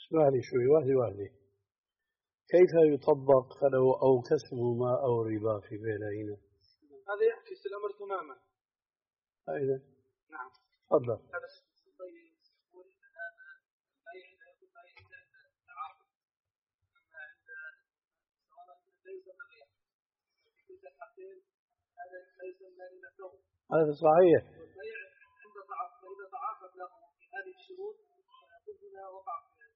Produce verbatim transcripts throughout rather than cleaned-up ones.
اسمع لي شوي، واحدة واحدة. كيف يطبق فلو أو كسب ما أو ربا في بينهما؟ هذا يعكس الأمر تماما. أيضا نعم. تفضل. هذا صحيح. عند فإذا تعاقد له في هذه الشروط فيكون وقع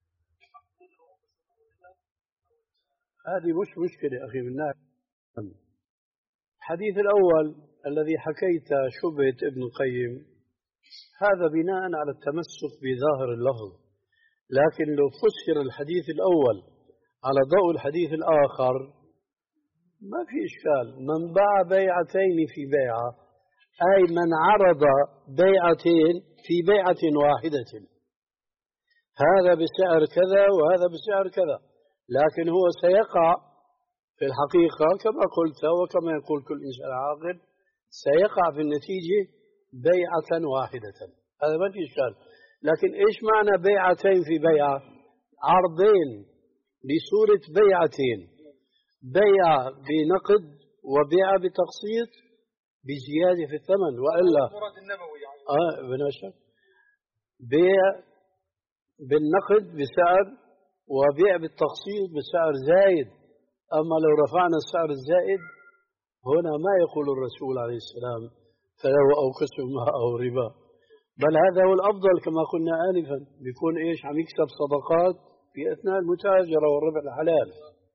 هذه مش مشكلة أخي بالله. الحديث الأول الذي حكيت شبهة ابن القيم هذا بناء على التمسك بظاهر اللفظ، لكن لو فسر الحديث الأول على ضوء الحديث الآخر ما في إشكال. من باع بيعتين في بيعة أي من عرض بيعتين في بيعة واحدة، هذا بسعر كذا وهذا بسعر كذا، لكن هو سيقع في الحقيقة كما قلت وكما يقول كل إنسان عاقل سيقع في النتيجة بيعة واحدة، هذا ما في إشكال. لكن إيش معنى بيعتين في بيعة؟ عرضين بصورة بيعتين، بيع بنقد وبيع بتقسيط بزيادة في الثمن، وإلا المراد النبوي يعني. آه بنشر بيع بالنقد بسعر وبيع بالتقسيط بسعر زايد. أما لو رفعنا السعر الزائد هنا ما يقول الرسول عليه السلام فلو أو كسب ما أو ربا، بل هذا هو الأفضل كما قلنا آنفا، بيكون إيش عم يكسب صدقات في أثناء المتاجرة والربح الحلال.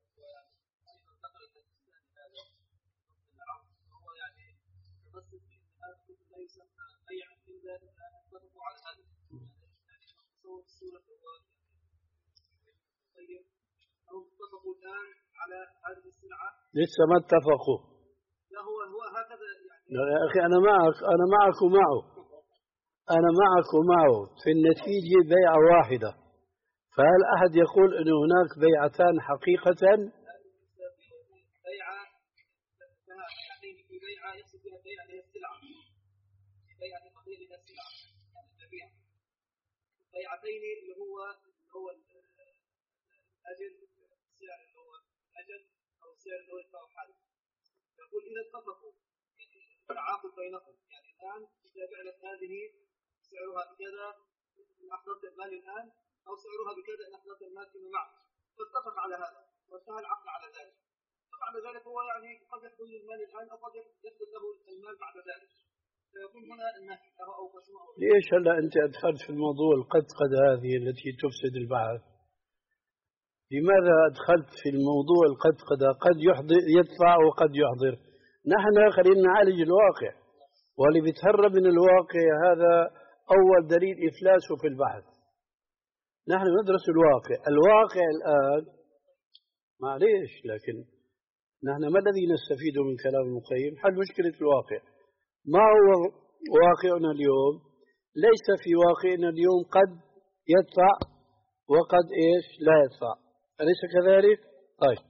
على هذه السلعة لسه ما اتفقوا. لا هو هو هكذا يعني. يا أخي أنا معك، أنا معك ومعه، أنا معك ومعه في النتيجة بيعة واحدة، فهل أحد يقول أن هناك بيعتان حقيقة؟ بيعة يعني في بيعة يقصد بها بيعة هي السلعة، بيعة تقدير لها السلعة يعني البيع. بيعتين اللي هو اللي هو الأجل، السعر اللي هو الأجل أو السعر اللي هو يدفع حاله. يقول إذا اتفقوا يعني التعاقد بينهم، يعني الآن إذا بعت هذه سعرها بكذا إن أحضرت المال الآن، أو سعرها بكذا إن أحضرت المال فيما بعد، فاتفق على هذا وانتهى العقد على ذلك. طبعا ذلك هو يعني قد يحصل المال الآن أو قد يحصل له المال بعد ذلك، فيكون هنا النهي له أو قسمه. ليش هلا أنت أدخلت في الموضوع القد قد هذه التي تفسد البحث؟ لماذا أدخلت في الموضوع القد قد قد يحضر يدفع وقد يحضر؟ نحن خلينا نعالج الواقع، واللي بيتهرب من الواقع هذا أول دليل إفلاسه في البحث. نحن ندرس الواقع، الواقع الآن معليش، لكن نحن ما الذي نستفيد من كلام ابن القيم؟ حل مشكلة الواقع. ما هو واقعنا اليوم؟ ليس في واقعنا اليوم قد يدفع وقد إيش لا يدفع، أليس كذلك؟ طيب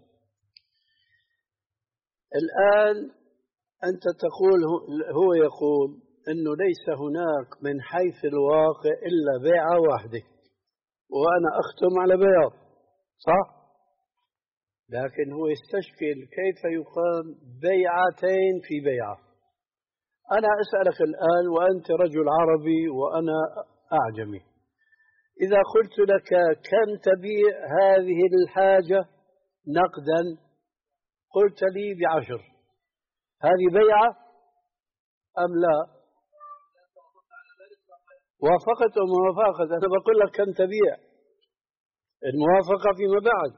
الآن أنت تقول، هو يقول أنه ليس هناك من حيث الواقع إلا بيعة واحدة، وأنا أختم على بياض، صح؟ لكن هو يستشكل كيف يقام بيعتين في بيعة. أنا أسألك الآن وأنت رجل عربي وأنا أعجمي، إذا قلت لك كم تبيع هذه الحاجة نقدا قلت لي بعشر، هذه بيعة أم لا؟ وافقت أو موافقت؟ أنا بقول لك كم تبيع، الموافقة فيما بعد،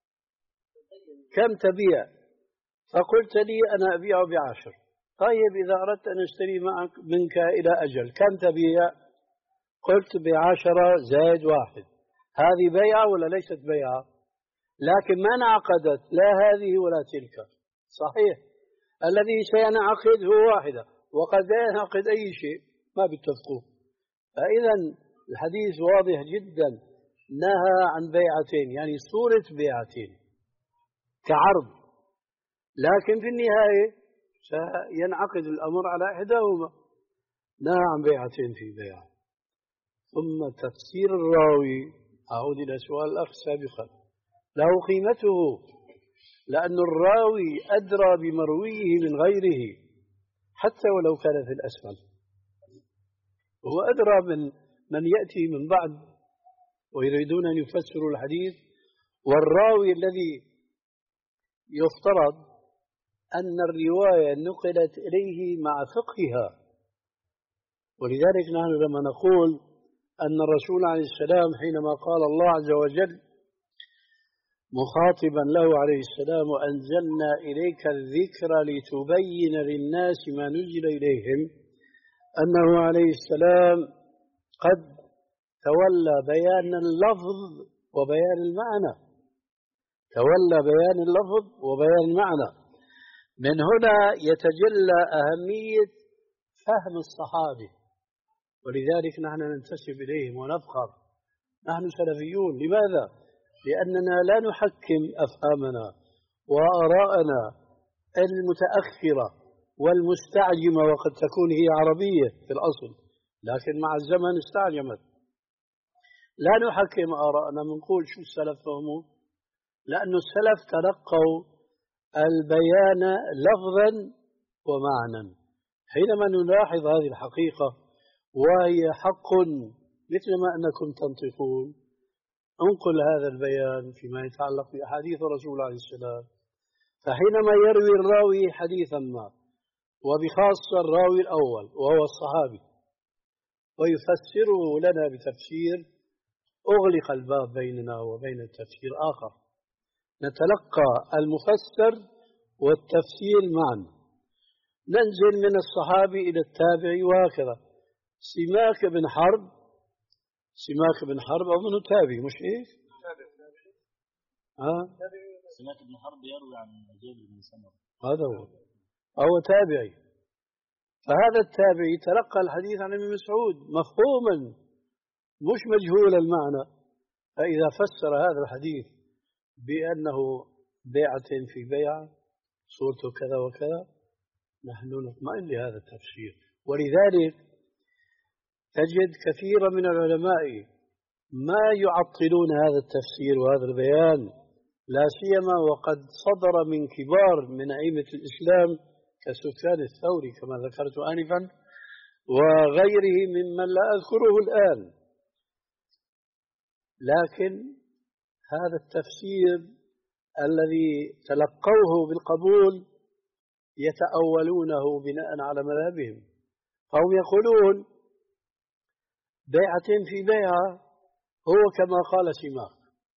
كم تبيع؟ فقلت لي أنا أبيع بعشر. طيب إذا أردت أن أشتري معك منك إلى أجل كم تبيع؟ قلت بعشرة زائد واحد. هذه بيعة ولا ليست بيعة؟ لكن ما انعقدت لا هذه ولا تلك، صحيح؟ الذي سينعقد هو واحدة، وقد لا ينعقد أي شيء ما بيتفقوا. فإذا الحديث واضح جدا، نهى عن بيعتين يعني صورة بيعتين كعرض، لكن في النهاية سينعقد الأمر على إحداهما، نهى عن بيعتين في بيع. ثم تفسير الراوي أعود إلى سؤال الأخ سابقا، له قيمته، لأن الراوي أدرى بمرويه من غيره حتى ولو كان في الأسفل، هو أدرى من من يأتي من بعد ويريدون أن يفسروا الحديث. والراوي الذي يفترض أن الرواية نقلت إليه مع فقهها، ولذلك نحن لما نقول أن الرسول عليه السلام حينما قال الله عز وجل مخاطبا له عليه السلام وأنزلنا إليك الذكر لتبين للناس ما نزل إليهم، أنه عليه السلام قد تولى بيان اللفظ وبيان المعنى، تولى بيان اللفظ وبيان المعنى. من هنا يتجلى أهمية فهم الصحابة، ولذلك نحن ننتسب إليهم ونفخر، نحن سلفيون. لماذا؟ لأننا لا نحكم أفهامنا وآراءنا المتأخرة والمستعجمة، وقد تكون هي عربية في الأصل لكن مع الزمن استعجمت. لا نحكم آراءنا، منقول شو السلف فهموا، لأن السلف تلقوا البيان لفظا ومعنى. حينما نلاحظ هذه الحقيقة وهي حق مثلما أنكم تنطقون، انقل هذا البيان فيما يتعلق بأحاديث الرسول عليه السلام. فحينما يروي الراوي حديثا ما، وبخاصة الراوي الأول وهو الصحابي، ويفسره لنا بتفسير، أغلق الباب بيننا وبين التفسير آخر، نتلقى المفسر والتفسير معا، ننزل من الصحابي إلى التابعي وهكذا. سماك بن حرب سماك بن حرب أو منه تابعي مش إيه؟ ها؟ سماك بن حرب يروي عن جابر بن سمرة، هذا هو، هو تابعي. فهذا التابعي تلقى الحديث عن ابن مسعود مفهوما مش مجهول المعنى، فإذا فسر هذا الحديث بأنه بيعة في بيعة صورته كذا وكذا، نحن نطمئن لهذا التفسير. ولذلك تجد كثيرا من العلماء ما يعطلون هذا التفسير وهذا البيان، لا سيما وقد صدر من كبار من أئمة الإسلام كسفيان الثوري كما ذكرت آنفا، وغيره ممن لا أذكره الآن. لكن هذا التفسير الذي تلقوه بالقبول يتأولونه بناء على مذهبهم، فهم يقولون بيعة في بيعة هو كما قال سماك،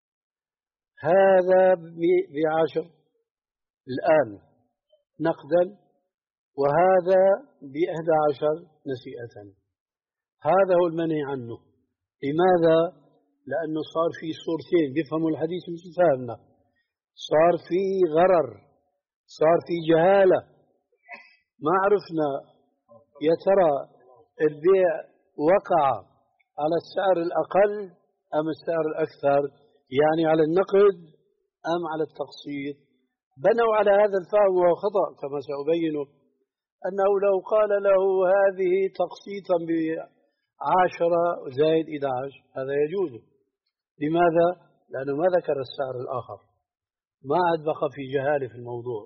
هذا بعشر الآن نقدا وهذا بإحدى عشر نسيئة، هذا هو المنهي عنه. لماذا؟ لأنه صار في صورتين بيفهموا الحديث مثل فهمنا، صار في غرر، صار في جهالة، ما عرفنا يا ترى البيع وقع على السعر الأقل أم السعر الأكثر، يعني على النقد أم على التقسيط. بنوا على هذا الفهم وهو خطأ كما سأبينه، أنه لو قال له هذه تقسيطا بعشرة زائد إحدى عشر هذا يجوز. لماذا؟ لأنه ما ذكر السعر الآخر، ما عاد بقى في جهالة في الموضوع.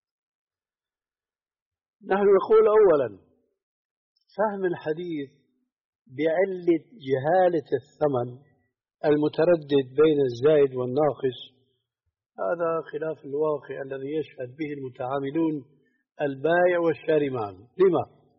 نحن نقول أولا فهم الحديث بعلة جهالة الثمن المتردد بين الزائد والناقص، هذا خلاف الواقع الذي يشهد به المتعاملون البائع والشاري معا. لما؟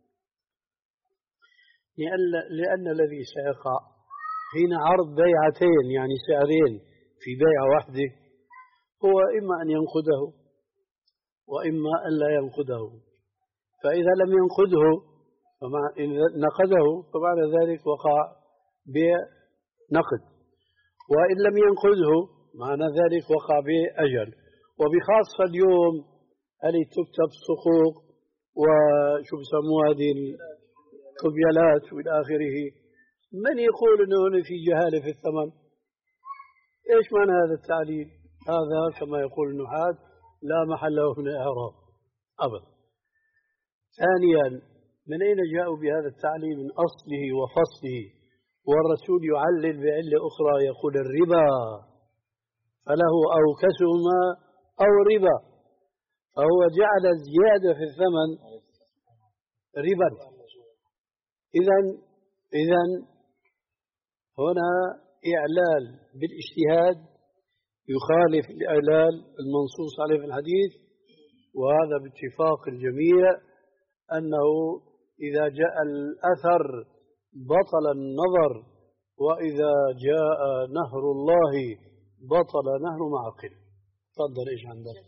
لأن, لأن الذي سيقع حين عرض بيعتين يعني سعرين في بيعة واحدة هو إما أن ينقده وإما أن لا ينقده. فإذا لم ينقده فمع إن نقده فمعنى ذلك وقع بيع نقد، وإن لم ينقده معنى ذلك وقع بأجل. وبخاصة اليوم اللي تكتب صكوك وشو بسموها هذه الكوبيالات وإلى آخره، من يقول أنه هنا في جهالة في الثمن؟ إيش معنى هذا التعليل؟ هذا كما يقول النحاة لا محل له من الإعراب أبدا. ثانيا، من أين جاءوا بهذا التعليل من أصله وفصله والرسول يعلل بعلة أخرى يقول الربا فله أوكسهما أو ربا، فهو جعل الزيادة في الثمن ربا. إذن إذن هنا إعلال بالاجتهاد يخالف الإعلال المنصوص عليه في الحديث، وهذا باتفاق الجميع أنه إذا جاء الأثر بطل النظر، وإذا جاء نهر الله بطل نهر معقل. تفضل. إيش عندك؟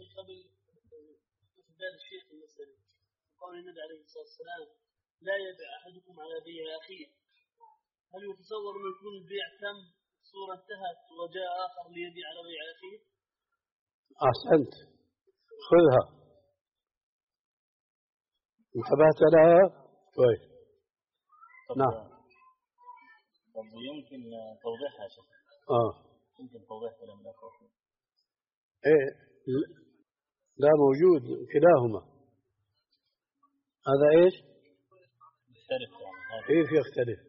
الشيخ المسألة قول النبي عليه الصلاة والسلام لا يبيع أحدكم على بيع أخيه، هل يتصور أن يكون البيع تم صورة انتهت وجاء آخر ليبيع على بيع أخيه؟ أحسنت، خذها انتبهت لها كويس. نعم. طب يمكن توضيحها يا شيخ؟ اه يمكن توضيح كلام الأخوة. ايه لا موجود كلاهما. هذا ايش؟ يختلف يعني. كيف يختلف؟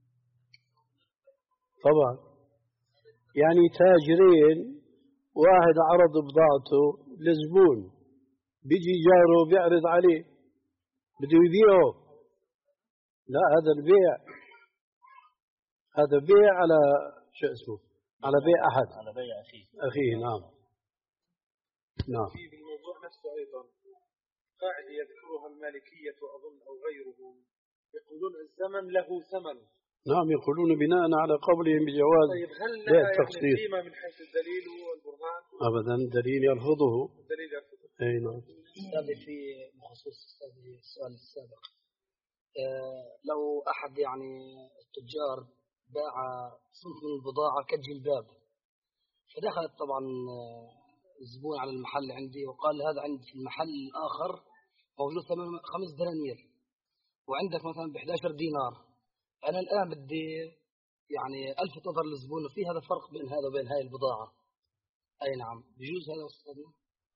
طبعا يعني تاجرين، واحد عرض بضاعته لزبون، بيجي جاره بيعرض عليه بده يبيعه، لا هذا البيع، هذا بيع على شو اسمه، على بيع أحد، على بيع أخيه أخيه. نعم نعم. في الموضوع نفسه أيضا قاعدة يذكرها المالكية وأظن أو غيرهم، يقولون الزمن له ثمن. نعم يقولون بناء على قولهم بجواز طيب هل بيع لها التقسيط. يعني قيمة من حيث الدليل والبرهان؟ أبدا، الدليل يرفضه. الدليل يرفضه. أي نعم. أستاذي في بخصوص أستاذي السؤال السابق، آه لو أحد يعني التجار باع صنف من البضاعة كالجلباب، فدخلت طبعا الزبون على المحل عندي وقال هذا عندي في المحل الآخر موجود ثمن خمس دنانير وعندك مثلا ب إحدى عشرة دينار، أنا الآن بدي يعني ألفت نظر للزبون في هذا فرق بين هذا وبين هاي البضاعة. أي نعم بيجوز هذا أستاذنا؟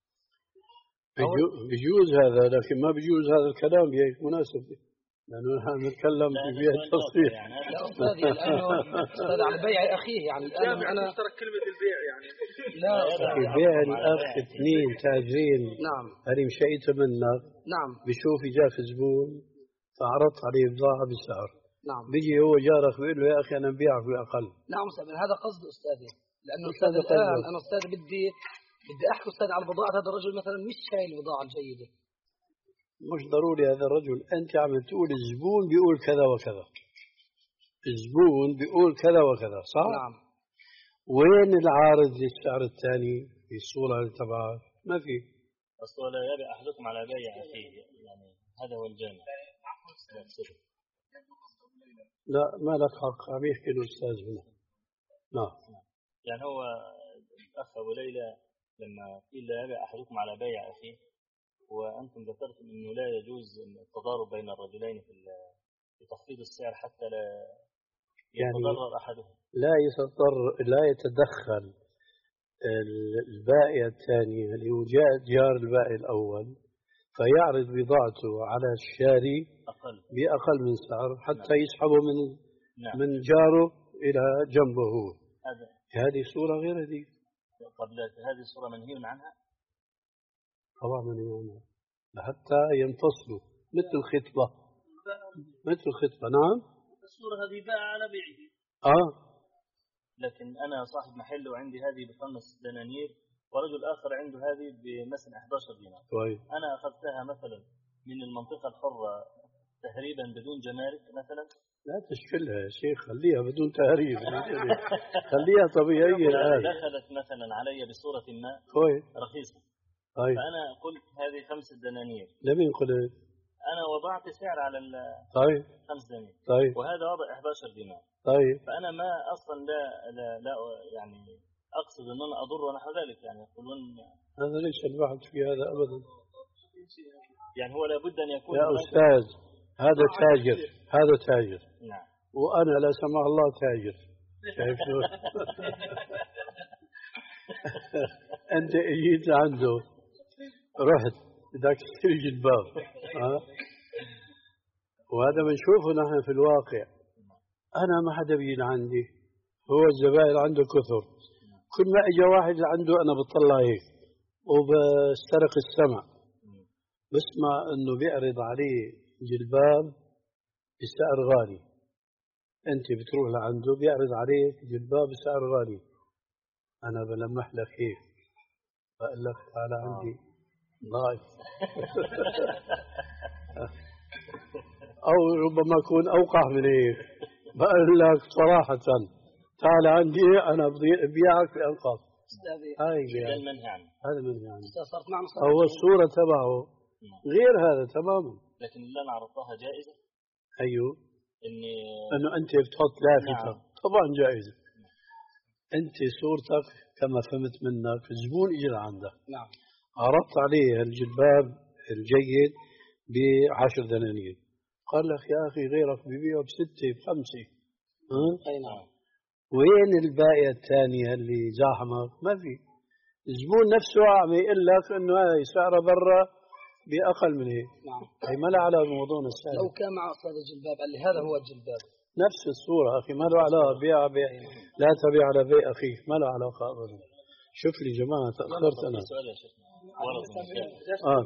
بيجوز هذا، لكن ما بيجوز هذا الكلام بهيك مناسبة، لأنه نحن نتكلم في بيع التصريح. لا أستاذي الآن أستاذ على بيع أخيه يعني الآن أنا مشترك كلمة البيع يعني لا في بيع الأخ اثنين تاجرين. نعم. هذه مشيت منك. نعم. بشوف جاء في زبون فعرضت عليه بضاعة بسعر. نعم. بيجي هو جارك بيقول له يا أخي أنا ببيعك بأقل. نعم أستاذ، هذا قصد أستاذي، لأنه أستاذ الآن أنا أستاذ بدي بدي أحكي أستاذ على البضاعة، هذا الرجل مثلا مش هاي البضاعة الجيدة. مش ضروري هذا الرجل، أنت عم تقول الزبون بيقول كذا وكذا، الزبون بيقول كذا وكذا، صح؟ نعم. وين العارض للسعر الثاني في الصورة اللي تبعك؟ ما في. الصورة لا يبيع أحدكم على بيع أخيه، يعني هذا هو الجامع. لا ما لك حق، عم يحكي الأستاذ هنا. نعم. يعني هو الأخ أبو ليلى لما قيل لا يبيع أحدكم على بيع أخيه، وأنتم ذكرتم أنه لا يجوز التضارب بين الرجلين في تخفيض السعر حتى لا يتضرر يعني أحدهم. لا يتضر لا يتدخل البائع الثاني اللي هو جار البائع الأول فيعرض بضاعته على الشاري أقل. بأقل من سعر حتى نعم. يسحبه من نعم. من جاره إلى جنبه هو. هذه صورة غير هذه. قبل هذه الصورة منهي عنها؟ طبعا منهي عنها حتى ينفصلوا مثل الخطبة، مثل الخطبة. نعم. الصورة هذه باع على بيعه. آه. لكن أنا صاحب محل وعندي هذه بخمس دنانير ورجل آخر عنده هذه بمثلا إحدى عشرة دينار. طيب. أنا أخذتها مثلا من المنطقة الحرة تهريبا بدون جمارك مثلا. لا تشكلها يا شيخ، خليها بدون تهريب. خليها طبيعية الآن. دخلت مثلا علي بصورة ما طيب. رخيصة. طيب. فأنا قلت هذه خمس دنانير. لمين قلت؟ أنا وضعت سعر على ال طيب. خمس دنانير. طيب. وهذا وضع إحدى عشرة دينار. طيب. فأنا ما أصلا لا لا, لا يعني أقصد أن أنا أضر ونحو ذلك، يعني يقولون هذا ليس البحث في هذا أبدا. يعني هو لابد أن يكون يا أستاذ هذا تاجر، هذا تاجر. نعم. وأنا لا سمح الله تاجر. شايف شو؟ أنت جيت عنده رحت بدك تشتري جلباب، ها؟ وهذا بنشوفه نحن في الواقع. أنا ما حدا بيجي عندي، هو الزبائن عنده كثر، كل ما إجا واحد لعنده أنا بطلع هيك وبسترق السمع، بسمع إنه بيعرض عليه جلباب بسعر غالي، أنت بتروح لعنده بيعرض عليك جلباب بسعر غالي، أنا بلمح لك هيك بقول لك تعال عندي ضايف أو ربما أكون أوقع من هيك، بقول لك صراحة تعال عندي أنا ببيعك بأنقاض. هاي هذا المنهي عنه. هذا المنهي عنه. صارت معنا هو الصورة تبعه غير هذا تماما. لكن اللي أنا عرضتها جائزة. أيوه. إني إنه أنت بتحط لافتة. نعم. طبعا جائزة. أنت صورتك كما فهمت منك الزبون إجى لعندك. نعم. عرضت عليه الجلباب الجيد بعشر دنانير. قال لك يا أخي غيرك ببيعه بستة بخمسة. أي نعم. وين الباقية الثانية اللي زاحمك؟ ما في. الزبون نفسه عم يقول لك إنه هاي سعره برا بأقل من هيك. نعم. هي ما له علاقة بموضوع السعر. لو كان مع أستاذ الجلباب قال لي هذا هو الجلباب. نفس الصورة أخي ما له علاقة بيع بيع لا تبيع على بيع أخيك ما له علاقة أبدا. شوف لي جماعة تأخرت أنا. سؤال يا شيخ. آه.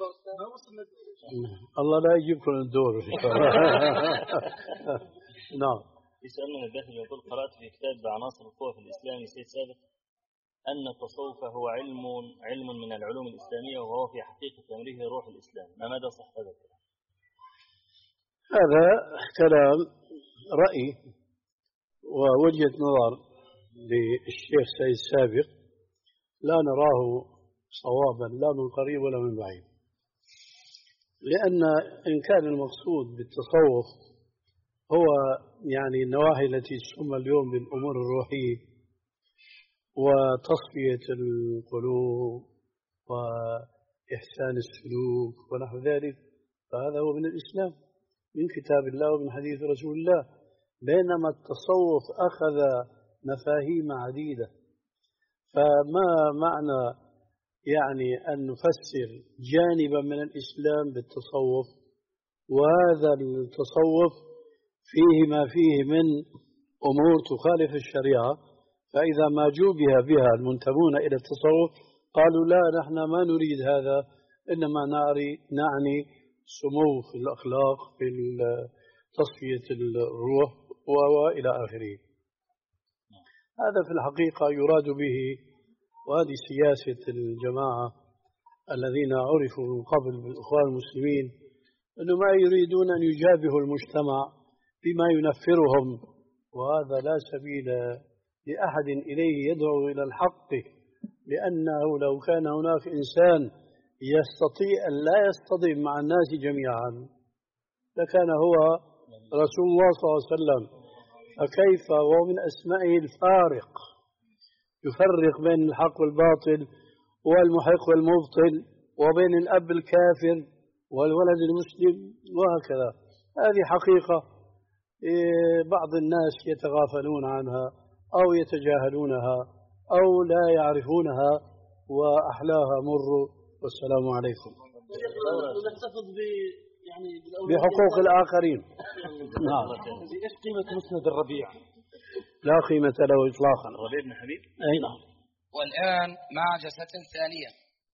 الله لا يجيبكم الدور. نعم. يسأل من الداخل يقول قرأت في كتاب عناصر القوة في الإسلام لسيد سابق أن التصوف هو علم علم من العلوم الإسلامية وهو في حقيقة أمره روح الإسلام، ما مدى صحة هذا الكلام؟ هذا كلام رأي ووجهة نظر للشيخ سيد سابق لا نراه صوابا لا من قريب ولا من بعيد، لأن إن كان المقصود بالتصوف هو يعني النواحي التي تسمى اليوم بالأمور الروحية وتصفية القلوب وإحسان السلوك ونحو ذلك، فهذا هو من الإسلام من كتاب الله ومن حديث رسول الله، بينما التصوف أخذ مفاهيم عديدة، فما معنى يعني أن نفسر جانبا من الإسلام بالتصوف، وهذا التصوف فيه ما فيه من أمور تخالف الشريعة، فإذا ما جوبه بها المنتمون إلى التصوف قالوا لا نحن ما نريد هذا، إنما نعني سمو في الأخلاق في تصفية الروح وإلى آخره. هذا في الحقيقة يراد به، وهذه سياسة الجماعة الذين عرفوا من قبل بالإخوان المسلمين، أنه ما يريدون أن يجابهوا المجتمع بما ينفرهم، وهذا لا سبيل لأحد إليه يدعو إلى الحق، لأنه لو كان هناك إنسان يستطيع أن لا يصطدم مع الناس جميعا لكان هو رسول الله صلى الله عليه وسلم، فكيف ومن أسمائه الفارق يفرق بين الحق والباطل والمحق والمبطل وبين الأب الكافر والولد المسلم وهكذا. هذه حقيقة بعض الناس يتغافلون عنها أو يتجاهلونها أو لا يعرفونها وأحلاها مر. والسلام عليكم. نحتفظ ب يعني بحقوق الآخرين. نعم. إيش قيمة مسند الربيع؟ لا قيمة له إطلاقا. الربيع بن حبيب. أي نعم. والآن مع جلسة ثانية.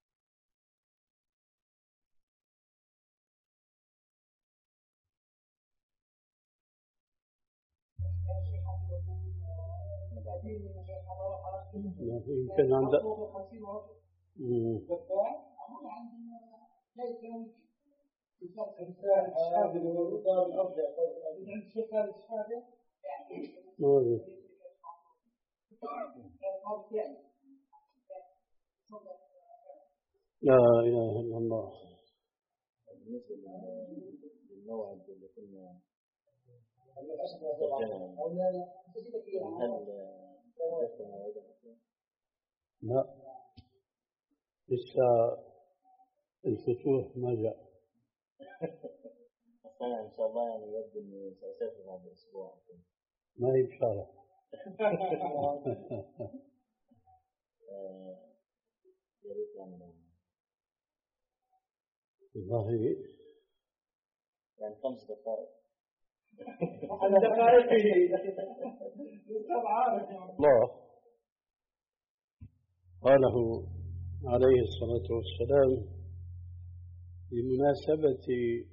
يمكن عندك لا إله إلا الله. بالنسبة للموعد اللي كنا لا لسه الفتوح ما جاء. أنا إن شاء الله يعني يبدو إني سأسافر هذا الأسبوع. ما هي بشارة. يا ريت يعني والله يعني خمس دقائق الله قاله عليه الصلاة والسلام بمناسبة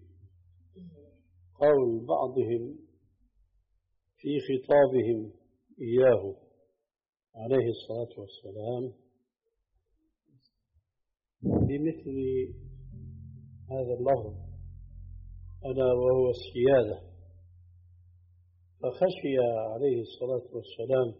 قول بعضهم في خطابهم إياه عليه الصلاة والسلام بمثل هذا اللفظ ألا وهو السيادة، فخشي عليه الصلاة والسلام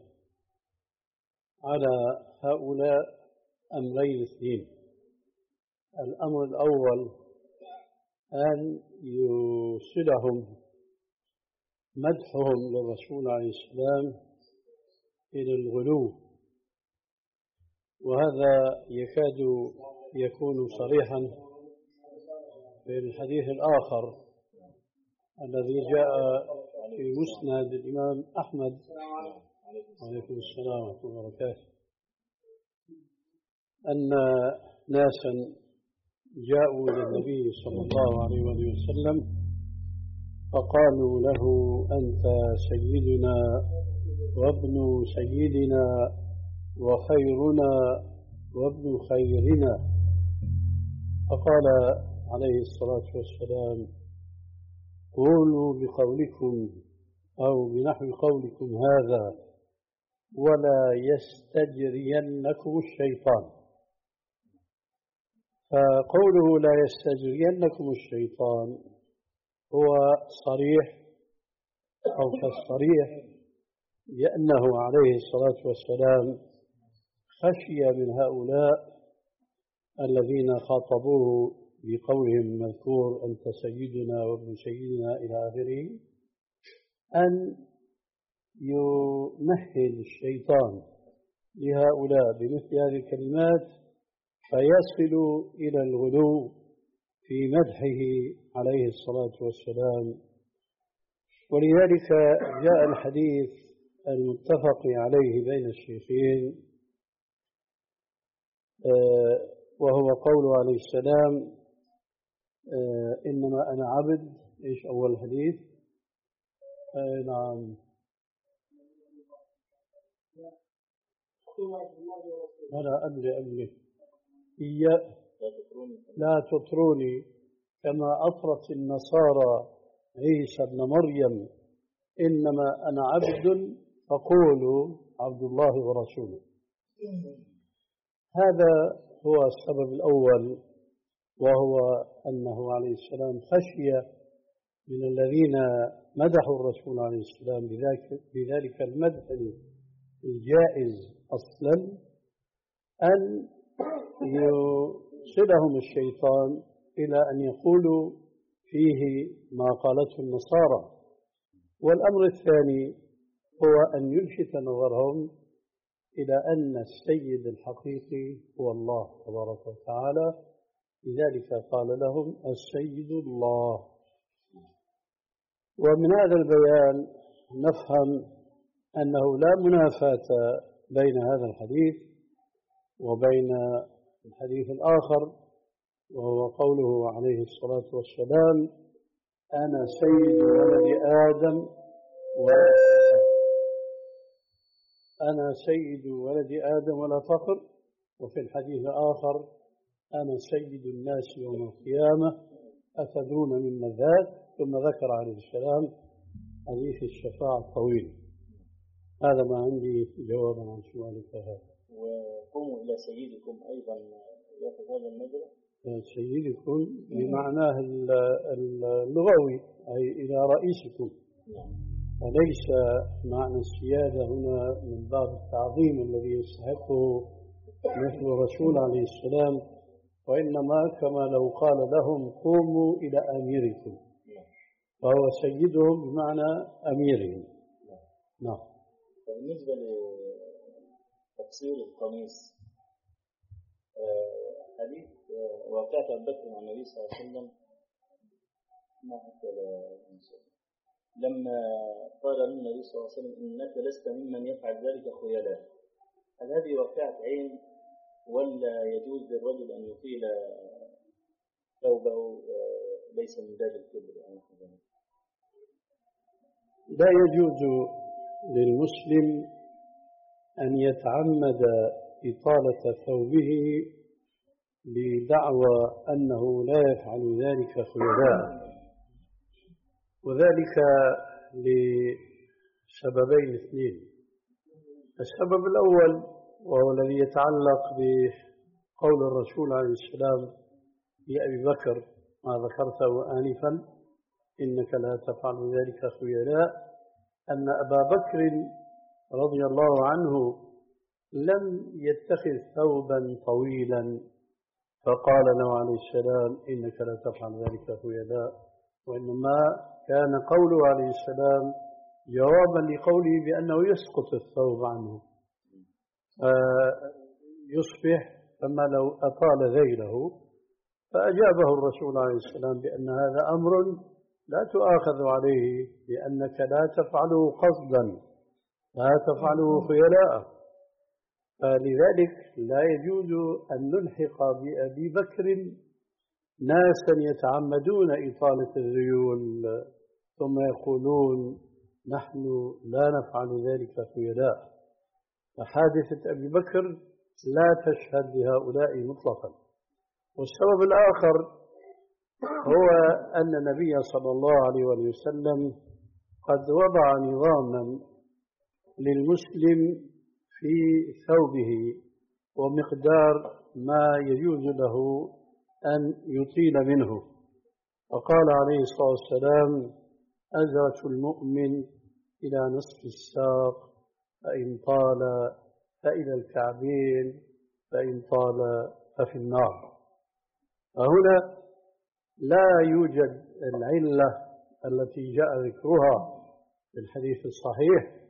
على هؤلاء أمرين اثنين. الأمر الأول أن يوصلهم مدحهم للرسول عليه السلام إلى الغلو، وهذا يكاد يكون صريحا في الحديث الآخر الذي جاء في مسند الإمام أحمد عليكم السلام ورحمة الله وبركاته أن ناسا جاءوا إلى النبي صلى الله عليه وسلم فقالوا له أنت سيدنا وابن سيدنا وخيرنا وابن خيرنا، فقال عليه الصلاة والسلام قولوا بقولكم أو بنحو قولكم هذا ولا يستجرينكم الشيطان. فقوله لا يستجرينكم الشيطان هو صريح أو كالصريح، لأنه عليه الصلاة والسلام خشي من هؤلاء الذين خاطبوه بقولهم المذكور أنت سيدنا وابن سيدنا إلى آخره أن يمهل الشيطان لهؤلاء بمثل هذه الكلمات فيصلوا إلى الغلو في مدحه عليه الصلاة والسلام. ولذلك جاء الحديث المتفق عليه بين الشيخين وهو قوله عليه السلام إنما أنا عبد. إيش أول الحديث؟ نعم أنا أدري أدري إيا لا تطروني كما أطرت النصارى عيسى ابن مريم إنما أنا عبد فقولوا عبد الله ورسوله. هذا هو السبب الأول، وهو أنه عليه السلام خشي من الذين مدحوا الرسول عليه السلام بذلك, بذلك المدح الجائز أصلا أن يوصلهم الشيطان إلى أن يقولوا فيه ما قالته النصارى. والأمر الثاني هو أن يلفت نظرهم إلى أن السيد الحقيقي هو الله تبارك وتعالى، لذلك قال لهم السيد الله. ومن هذا البيان نفهم أنه لا منافاة بين هذا الحديث وبين الحديث الآخر، وهو قوله عليه الصلاة والسلام أنا سيد ولد آدم ولا أنا سيد ولد آدم ولا فخر. وفي الحديث الآخر أنا سيد الناس يوم القيامة أتدرون مما ذاك، ثم ذكر عليه السلام حديث الشفاعة الطويل. هذا ما عندي جوابا عن سؤالك هذا. وقوموا إلى سيدكم أيضا يأخذ هذا المجرى. سيدكم بمعناه اللغوي أي إلى رئيسكم، وليس معنى السيادة هنا من باب التعظيم الذي يستحقه مثل الرسول عليه السلام، وإنما كما لو قال لهم قوموا إلى أميركم، فهو سيدهم بمعنى أميرهم. نعم. بالنسبة لتقصير القميص، حديث واقعة أبي بكر عن النبي صلى الله عليه وسلم ما حتى لما قال النبي صلى الله عليه وسلم إنك لست ممن يفعل ذلك خيلاء، هل هذه واقعة عين ولا يجوز للرجل أن يطيل ثوبه ليس من باب الكبر؟ لا يجوز للمسلم أن يتعمد إطالة ثوبه بدعوى أنه لا يفعل ذلك خيلاء، وذلك لسببين اثنين. السبب الأول وهو الذي يتعلق بقول الرسول عليه السلام لأبي بكر ما ذكرته آنفا إنك لا تفعل ذلك خيلاء، أن أبا بكر رضي الله عنه لم يتخذ ثوبا طويلا فقال له عليه السلام إنك لا تفعل ذلك خيلاء، وإنما كان قوله عليه السلام جوابا لقوله بأنه يسقط الثوب عنه يصبح كما لو أطال ذيله، فأجابه الرسول عليه السلام بأن هذا أمر لا تؤاخذ عليه لأنك لا تفعله قصدا، لا تفعله خيلاء. فلذلك لا يجوز أن نلحق بأبي بكر ناسا يتعمدون إطالة الذيول ثم يقولون نحن لا نفعل ذلك خيلاء. فحادثة أبي بكر لا تشهد لهؤلاء مطلقا. والسبب الآخر هو أن النبي صلى الله عليه وسلم قد وضع نظاما للمسلم في ثوبه ومقدار ما يجوز له أن يطيل منه، فقال عليه الصلاة والسلام أزرة المؤمن إلى نصف الساق فإن طال فإلى الكعبين فإن طال ففي النار. فهنا لا يوجد العلة التي جاء ذكرها في الحديث الصحيح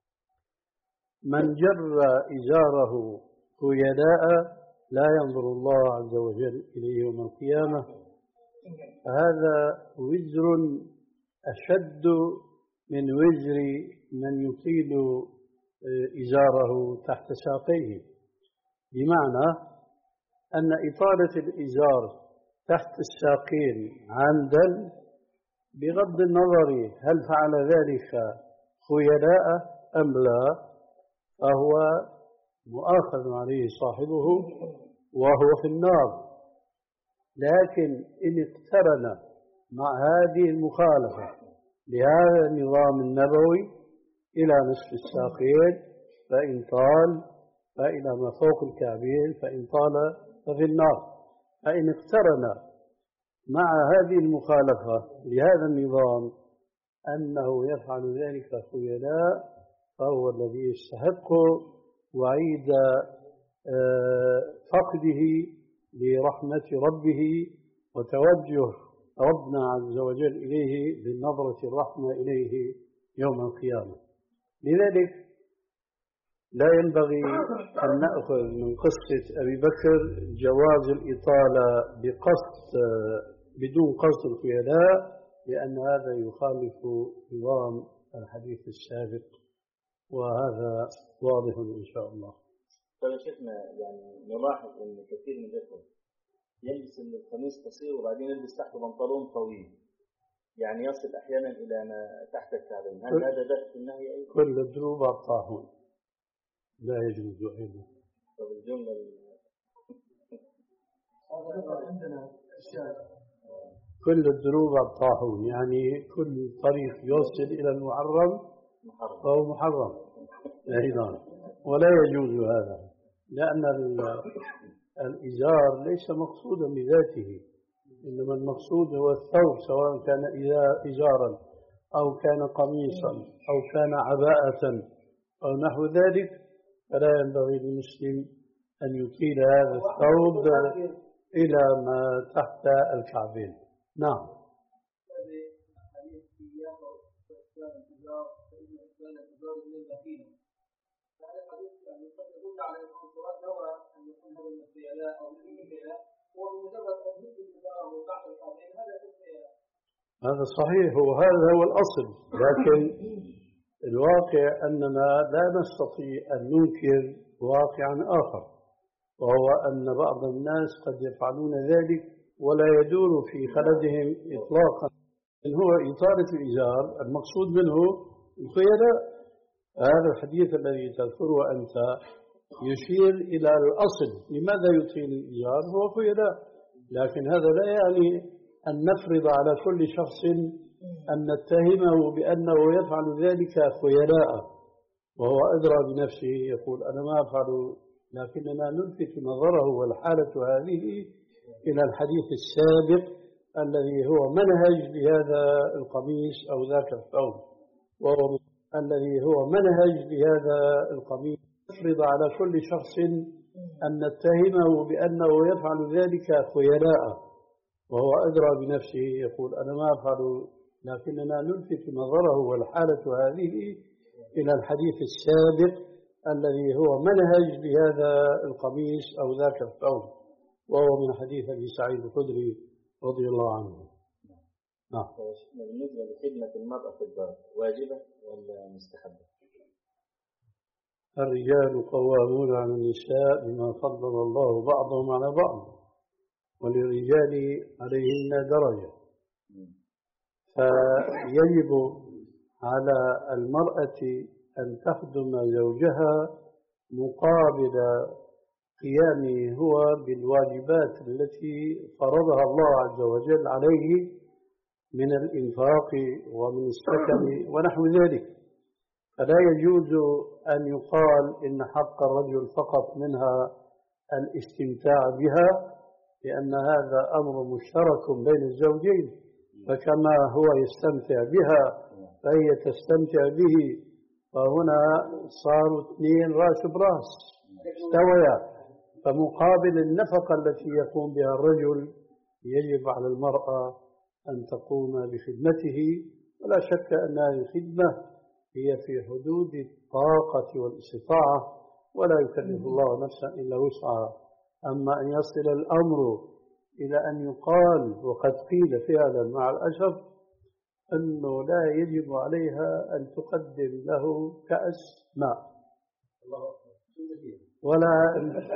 من جر إزاره خيلاء لا ينظر الله عز وجل إليه يوم القيامة، هذا وزر أشد من وزر من يطيل إزاره تحت ساقيه، بمعنى أن إطالة الإزار تحت الساقين عمدا بغض النظر هل فعل ذلك خيلاء أم لا فهو مؤاخذ عليه صاحبه وهو في النار. لكن إن اقترن مع هذه المخالفة لهذا النظام النبوي إلى نصف الساقين فإن طال فإلى ما فوق الكعبين فإن طال ففي النار، فإن اقترن مع هذه المخالفة لهذا النظام أنه يفعل ذلك خيلاء فهو الذي يستحق وعيد فقده لرحمة ربه وتوجه ربنا عز وجل إليه بالنظرة الرحمة إليه يوم القيامة. لذلك لا ينبغي أن نأخذ من قصة أبي بكر جواز الإطالة بقصد بدون قصد الخيلاء، لأن هذا يخالف نظام الحديث السابق، وهذا واضح إن شاء الله. طيب شيخنا، يعني نلاحظ أن كثير من الإخوة يلبس القميص قصير وبعدين يلبس تحته بنطلون طويل، يعني يصل أحيانا إلى ما تحت الكعبين، هل هذا داخل في النهي أيضا؟ كل الذنوب الطاحون لا يجوز أيضا. طب الجملة كل الذنوب الطاحون يعني كل طريق يوصل إلى المحرم فهو محرم أيضا، ولا يجوز هذا، لأن الإزار ليس مقصودا بذاته، إنما المقصود هو الثوب، سواء كان إزارا أو كان قميصا أو كان عباءة أو نحو ذلك، فلا ينبغي للمسلم أن يطيل هذا الثوب إلى ما تحت الكعبين. نعم. هذا صحيح وهذا هو الأصل، لكن الواقع أننا لا نستطيع أن ننكر واقعا آخر، وهو أن بعض الناس قد يفعلون ذلك ولا يدور في خلدهم إطلاقا. إن هو إطالة الإزار المقصود منه الخيلاء هذا الحديث الذي تذكره أنت يشير إلى الأصل، لماذا يطيل الإيجار؟ هو خيلاء، لكن هذا لا يعني أن نفرض على كل شخص أن نتهمه بأنه يفعل ذلك خيلاء وهو أدرى بنفسه يقول أنا ما أفعل، لكننا نلفت نظره والحالة هذه إلى الحديث السابق الذي هو منهج لهذا القميص أو ذاك الثوب، وهو الذي هو منهج لهذا القميص. نفرض على كل شخص أن نتهمه بأنه يفعل ذلك خيلاء وهو أدرى بنفسه يقول أنا ما أفعل، لكننا نلفت نظره والحالة هذه إلى الحديث السابق الذي هو منهج لهذا القميص أو ذاك الثوب، وهو من حديث أبي سعيد الخدري رضي الله عنه. نعم. بالنسبة لخدمة المرأة في الدار واجبة ولا مستحبة؟ الرجال قوامون على النساء بما فضل الله بعضهم على بعض، وللرجال عليهن درجة، فيجب على المرأة أن تخدم زوجها مقابل قيامه هو بالواجبات التي فرضها الله عز وجل عليه من الإنفاق ومن السكن ونحو ذلك. فلا يجوز أن يقال إن حق الرجل فقط منها الاستمتاع بها، لأن هذا أمر مشترك بين الزوجين، فكما هو يستمتع بها فهي تستمتع به، فهنا صاروا اثنين راس براس استويا. فمقابل النفقة التي يقوم بها الرجل يجب على المرأة أن تقوم بخدمته، ولا شك أن هذه الخدمة هي في حدود الطاقة والاستطاعة، ولا يكلف الله نفسا إلا وسعها. أما أن يصل الأمر إلى أن يقال وقد قيل فعلا مع الأسف أنه لا يجب عليها أن تقدم له كأس ماء ولا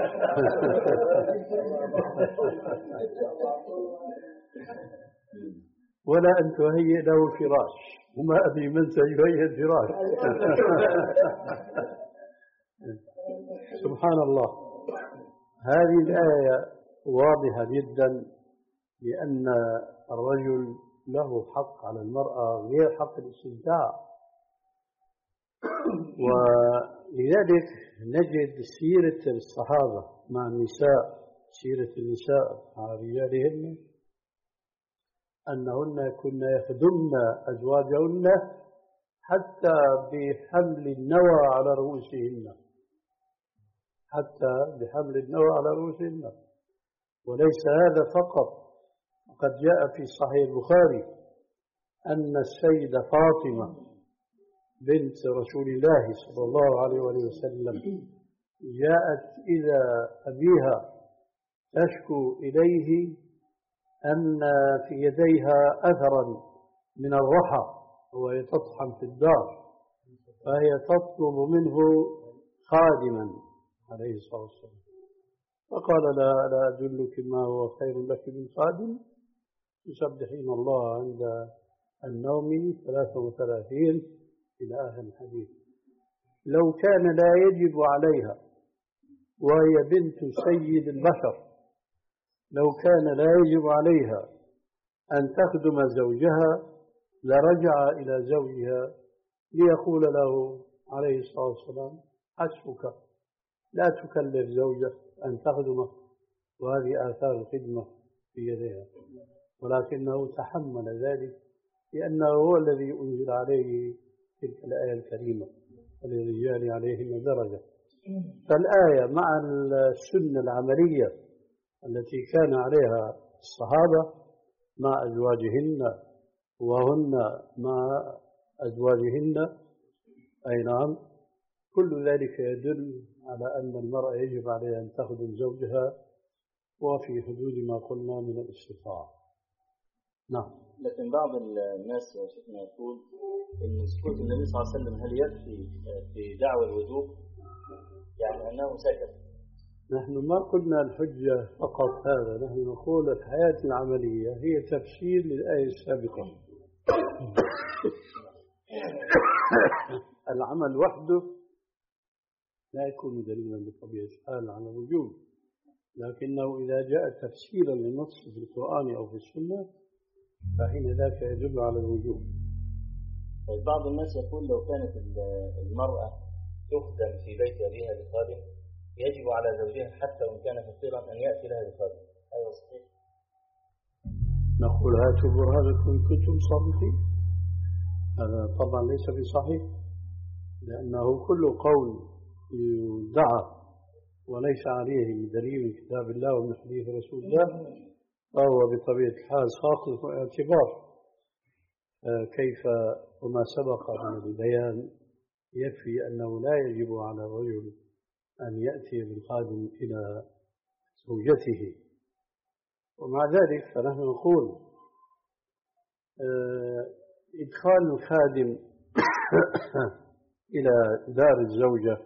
ولا أن تهيئ له فراش، وما أبي من سيهيئ الفراش. سبحان الله. هذه الآية واضحة جدا، لأن الرجل له حق على المرأة غير حق الاستمتاع، ولذلك نجد سيرة الصحابة مع النساء، سيرة النساء مع رجالهن، أنهن كن يخدمن أزواجهن حتى بحمل النوى على رؤوسهن، حتى بحمل النوى على رؤوسهن. وليس هذا فقط، قد جاء في صحيح البخاري أن السيدة فاطمة بنت رسول الله صلى الله عليه وسلم جاءت إلى أبيها تشكو إليه أن في يديها أثرا من الرحى وهي تطحن في الدار، فهي تطلب منه خادما عليه الصلاة والسلام، فقال لا لا أدلك ما هو خير لك من خادم تسبحين الله عند النوم ثلاثة وثلاثين إلى آخر الحديث. لو كان لا يجب عليها وهي بنت سيد البشر، لو كان لا يجب عليها أن تخدم زوجها لرجع إلى زوجها ليقول له عليه الصلاة والسلام حسبك، لا تكلف زوجك أن تخدمه، وهذه آثار الخدمة في يديها. ولكنه تحمل ذلك لأنه هو الذي أنزل عليه تلك الآية الكريمة وللرجال عليهن درجة. فالآية مع السنة العملية التي كان عليها الصحابة مع أزواجهن وهن مع أزواجهن، أي نعم، كل ذلك يدل على أن المرأة يجب عليها أن تخدم زوجها وفي حدود ما قلنا من الاستطاعة. نعم. لكن بعض الناس شفنا يقول إن سكوت النبي صلى الله عليه وسلم هل يكفي في دعوى الوجوب، يعني أنه سكت؟ نحن ما قلنا الحجة فقط هذا، نحن نقول الحياة العملية هي تفسير للآية السابقة. العمل وحده لا يكون دليلا بطبيعة الحال على الوجوب، لكنه إذا جاء تفسيرا للنص في القرآن أو في السنة فحين ذاك يدل على الوجوب. طيب بعض الناس يقول لو كانت المرأة تخدم في بيت أبيها بخادم يجب على زوجها حتى وإن كان فقيرا أن يأتي لها بخادم، هذا صحيح؟ نقول هاتوا برهانكم إن كنتم صادقين. هذا طبعا ليس بصحيح، لأنه كل قول يدعى وليس عليه من دليل من كتاب الله ومن حديث رسول الله فهو بطبيعة الحال ساقط اعتبار. كيف وما سبق من البيان يكفي أنه لا يجب على الرجل أن يأتي بالخادم إلى زوجته. ومع ذلك فنحن نقول إدخال الخادم إلى دار الزوجة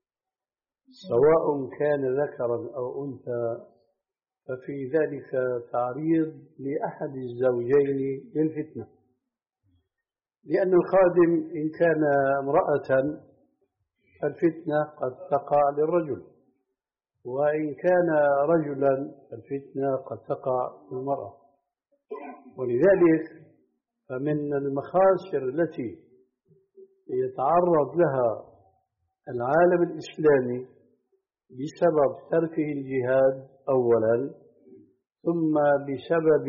سواء كان ذكرا أو أنثى ففي ذلك تعريض لأحد الزوجين للفتنة، لأن الخادم إن كان امرأة فالفتنة قد تقع للرجل، وإن كان رجلا فالفتنة قد تقع للمرأة. ولذلك فمن المخاسر التي يتعرض لها العالم الإسلامي بسبب تركه الجهاد أولا، ثم بسبب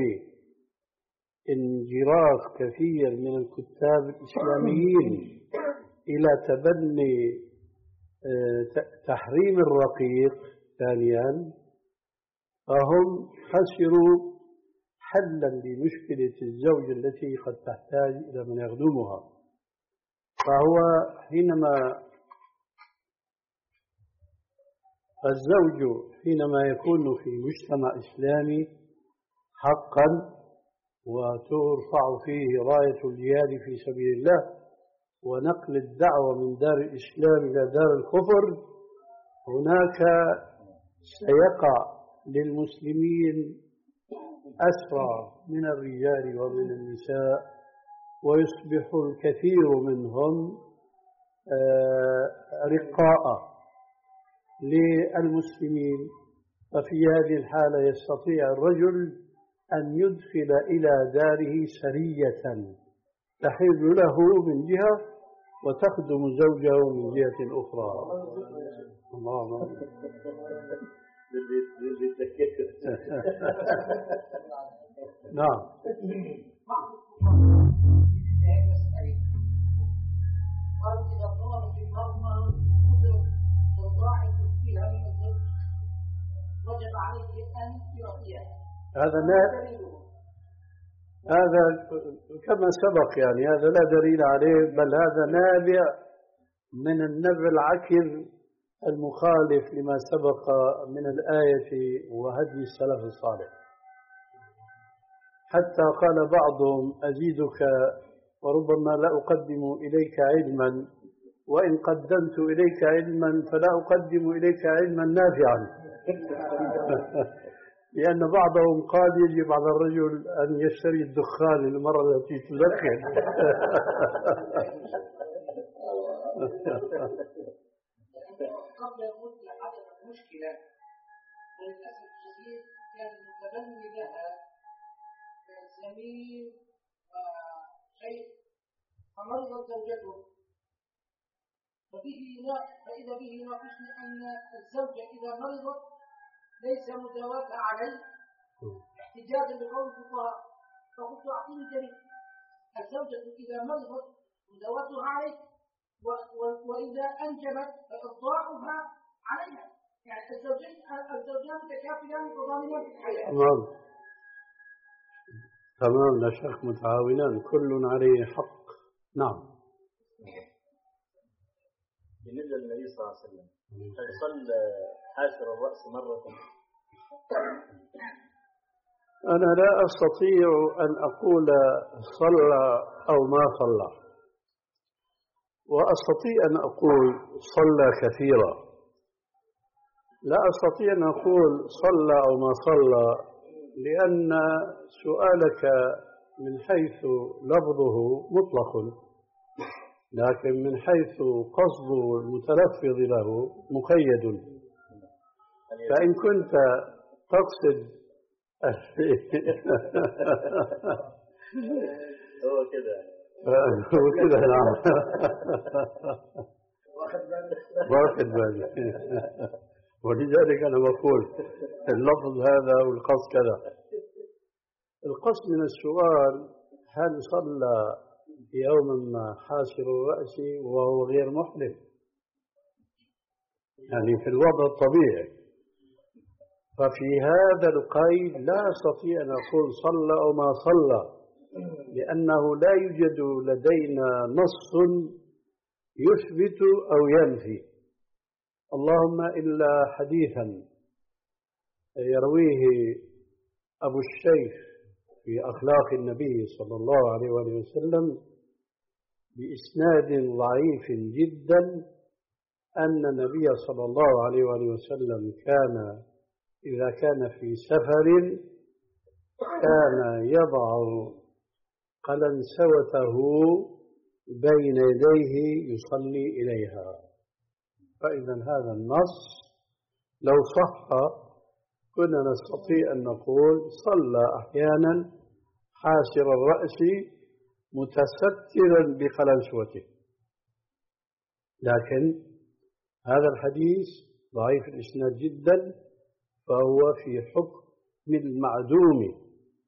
انجراف كثير من الكتاب الإسلاميين إلى تبني تحريم الرقيق ثانيا، فهم خسروا حلا لمشكلة الزوج التي قد تحتاج إلى من يخدمها. فهو حينما الزوج حينما يكون في مجتمع إسلامي حقا وترفع فيه راية الجهاد في سبيل الله ونقل الدعوة من دار الإسلام إلى دار الكفر، هناك سيقع للمسلمين أسرى من الرجال ومن النساء، ويصبح الكثير منهم رقاء للمسلمين. ففي هذه الحالة يستطيع الرجل أن يدخل إلى داره سرية تحل له من جهة وتخدم زوجه من جهة أخرى. الله نعم. هذا لا هذا كما سبق يعني هذا لا دليل عليه، بل هذا نابع من النبع العكر المخالف لما سبق من الآية وهدي السلف الصالح، حتى قال بعضهم أزيدك وربما لا أقدم إليك علما، وإن قدمت إليك علما فلا أقدم إليك علما نافعا. لأن بعضهم قال يجب على الرجل أن يشتري الدخان للمرأة التي تدخن. قبل الموت حدثت مشكلة وللأسف الشديد كان المتبني لها زميل وشيخ فمرضت زوجته، فإذا به يناقشني أن الزوجة إذا مرضت ليس مداواتها عليه احتجاجا بقول الفقهاء، فقلت أعطيني دليل. الزوجة إذا مرضت مداواتها عليه، وإذا أنجبت فإرضاعها عليها، يعني الزوجين الزوجان متكافلان وضامنان في الحياة. تمام تمام، لا شك متعاونان كل عليه حق. نعم. بالنسبة للنبي صلى الله عليه وسلم هل صلى حاسر الرأس مرة؟ أنا لا أستطيع أن أقول صلى أو ما صلى، وأستطيع أن أقول صلى كثيرا، لا أستطيع أن أقول صلى أو ما صلى، لأن سؤالك من حيث لفظه مطلق، لكن من حيث قصد المتلفظ له مقيد. فإن كنت تقصد هو كده هو كده نعم واخد بالي. ولذلك أنا بقول اللفظ هذا والقصد كذا. القصد من السؤال هل صلى يوما ما حاسر الرأس وهو غير محرم، يعني في الوضع الطبيعي. ففي هذا القيد لا أستطيع أن أقول صلى أو ما صلى، لأنه لا يوجد لدينا نص يثبت أو ينفي، اللهم إلا حديثا يرويه أبو الشيخ في أخلاق النبي صلى الله عليه وآله وسلم بإسناد ضعيف جدا أن النبي صلى الله عليه وآله وسلم كان إذا كان في سفر كان يضع قلنسوته بين يديه يصلي إليها. فإذا هذا النص لو صح كنا نستطيع أن نقول صلى أحيانا حاسر الرأس متسترا بقلنسوته، لكن هذا الحديث ضعيف الإسناد جدا، فهو في حكم المعدوم.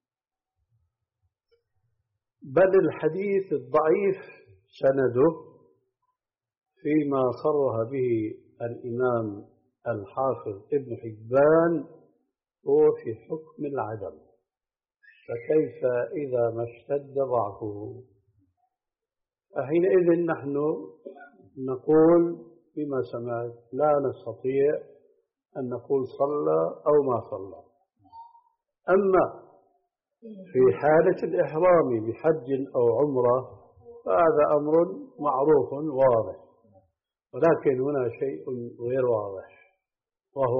بل الحديث الضعيف سنده فيما صرح به الإمام الحافظ ابن حبان هو في حكم العدم، فكيف إذا ما اشتد ضعفه؟ فحينئذ نحن نقول بما سمعت لا نستطيع أن نقول صلى أو ما صلى. أما في حالة الإحرام بحج أو عمرة فهذا أمر معروف واضح، ولكن هنا شيء غير واضح، وهو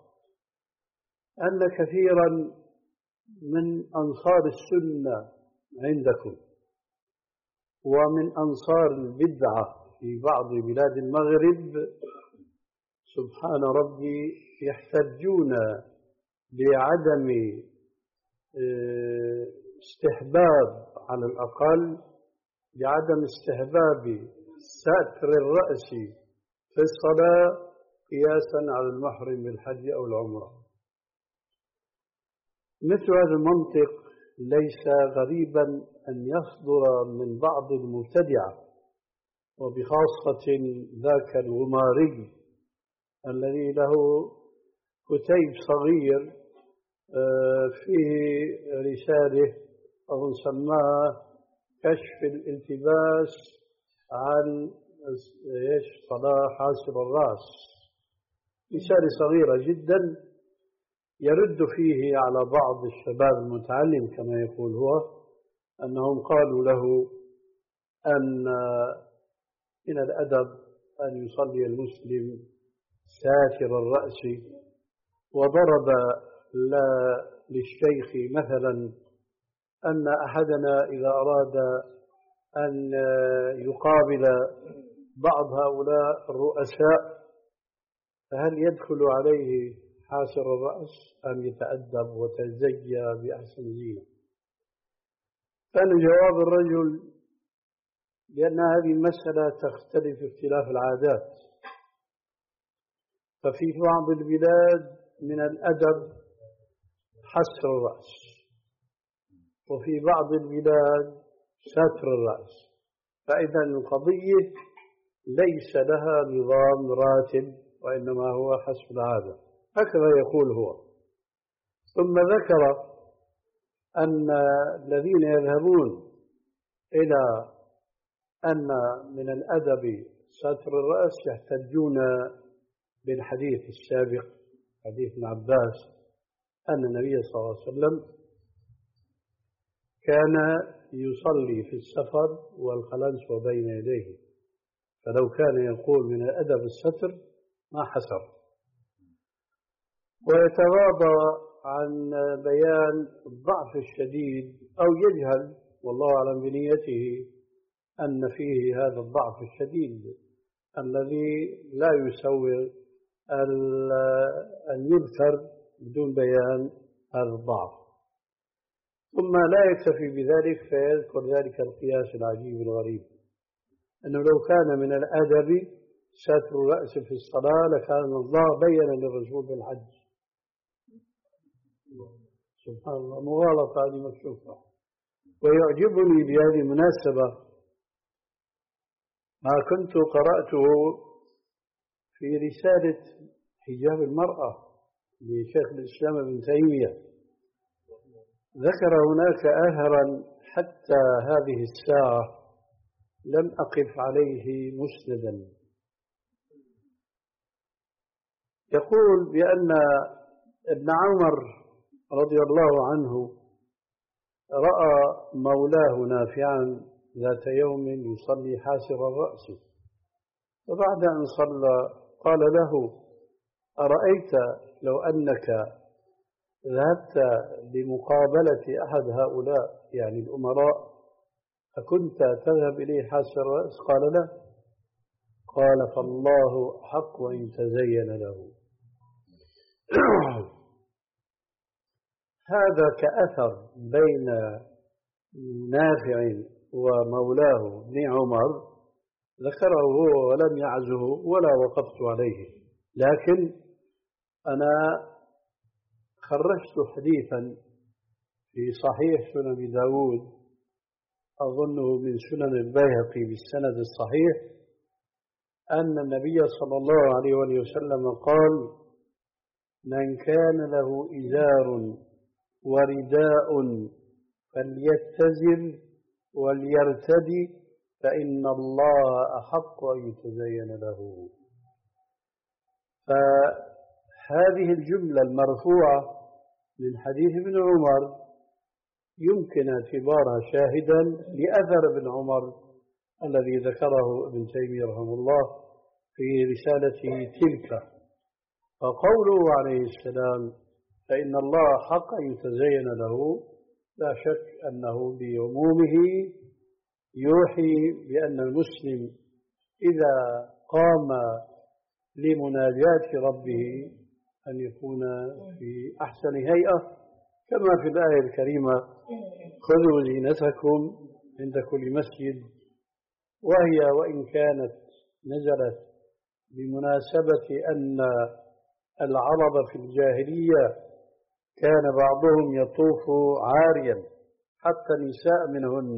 أن كثيرا من أنصار السنة عندكم ومن أنصار البدعة في بعض بلاد المغرب سبحان ربي يحتجون بعدم استحباب على الأقل بعدم استحباب ستر الرأس في الصلاة قياسا على المحرم بالحج أو العمرة. مثل هذا المنطق ليس غريبا أن يصدر من بعض المبتدعة، وبخاصة ذاك الغماري الذي له كتيب صغير فيه رسالة أو سماها كشف الالتباس عن صلاة حاسر الرأس، رسالة صغيرة جدا يرد فيه على بعض الشباب المتعلم كما يقول هو، أنهم قالوا له أن من الأدب أن يصلي المسلم ساتر الرأس، وضرب للشيخ مثلا أن أحدنا إذا أراد أن يقابل بعض هؤلاء الرؤساء فهل يدخل عليه حاسر الرأس أم يتأدب وتزيى بأحسن زينة؟ كان جواب الرجل لأن هذه المسألة تختلف اختلاف العادات، ففي بعض البلاد من الأدب حسر الرأس، وفي بعض البلاد ستر الرأس، فإذا القضية ليس لها نظام راتب وإنما هو حسب العادة، هكذا يقول هو. ثم ذكر أن الذين يذهبون إلى أن من الأدب ستر الرأس يحتجون بالحديث السابق حديث ابن عباس أن النبي صلى الله عليه وسلم كان يصلي في السفر والقلنسوة بين يديه، فلو كان يقول من الأدب الستر ما حسر. ويتغاضى عن بيان الضعف الشديد أو يجهل والله أعلم بنيته أن فيه هذا الضعف الشديد الذي لا يسوغ أن يذكر بدون بيان هذا الضعف. ثم لا يكتفي بذلك فيذكر ذلك القياس العجيب الغريب، أنه لو كان من الأدب ستر الرأس في الصلاة لكان الله بين للرسول بالحج. سبحان الله، مغالطة هذه مكشوفة. ويعجبني بهذه المناسبة ما كنت قرأته في رسالة حجاب المرأة لشيخ الإسلام ابن تيمية، ذكر هناك أثرا حتى هذه الساعة لم أقف عليه مسندا، يقول بأن ابن عمر رضي الله عنه رأى مولاه نافعا ذات يوم يصلي حاسر الرأس، فبعد أن صلى قال له: أرأيت لو أنك ذهبت لمقابلة أحد هؤلاء يعني الأمراء أكنت تذهب إليه حاسر الرأس؟ قال: لا. قال: فالله حق وإن تزين له. هذا كأثر بين نافع ومولاه ابن عمر ذكره هو ولم يعزه ولا وقفت عليه، لكن أنا خرجت حديثا في صحيح سنن داود أظنه من سنن البيهقي بالسند الصحيح أن النبي صلى الله عليه وسلم قال: من كان له إزار ورداء فليتزر وليرتدي فإن الله أحق أن يتزين له. فهذه الجملة المرفوعة من حديث ابن عمر يمكن اعتبارها شاهدا لأثر ابن عمر الذي ذكره ابن تيمية رحمه الله في رسالته تلك. فقوله عليه السلام فإن الله حق أن يتزين له لا شك أنه بعمومه يوحي بأن المسلم إذا قام لمناجاة ربه أن يكون في أحسن هيئة، كما في الآية الكريمة: خذوا زينتكم عند كل مسجد. وهي وإن كانت نزلت بمناسبة أن العرب في الجاهلية كان بعضهم يطوف عاريا حتى النساء منهن،